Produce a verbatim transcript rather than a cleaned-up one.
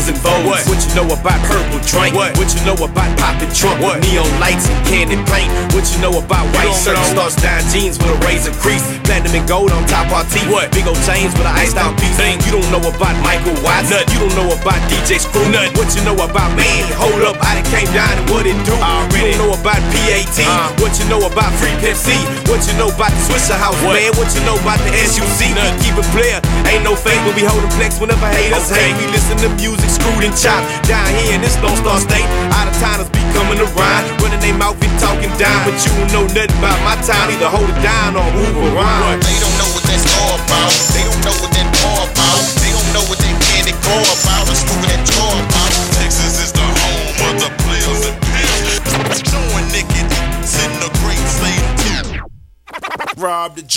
Benz and Vogues. What? What you know about purple drink? What? What you know about popping trunk with neon lights and candy paint? What you know about white shirts, star style jeans with a razor crease, platinum and gold on top our teeth? What? Big old chains with an iced out piece. You don't know about Michael Watts. Nut. You don't know about D J Screw. Nut. What you know about man? Hold up, I done came down and what it do? You don't know about P A T. Uh. What you know about Free Pepsi? What you know about the Swisher House, what? Man? What you know about the S U C? Nut. Keep it player, ain't no fake, but we holdin' flex whenever haters okay. hate. We listen to music screwed and chopped down here in this Lone Star State. Out of towners be coming around, running their mouth and talking down, but you don't know nothing about my town. Either hold it down or move around. They don't know what that's all about. They don't know what that all about. They don't know what that candy go about. Or smoking that jaw about. Texas is the home of the players and pimps. Showing naked, sitting a great slave. Rob the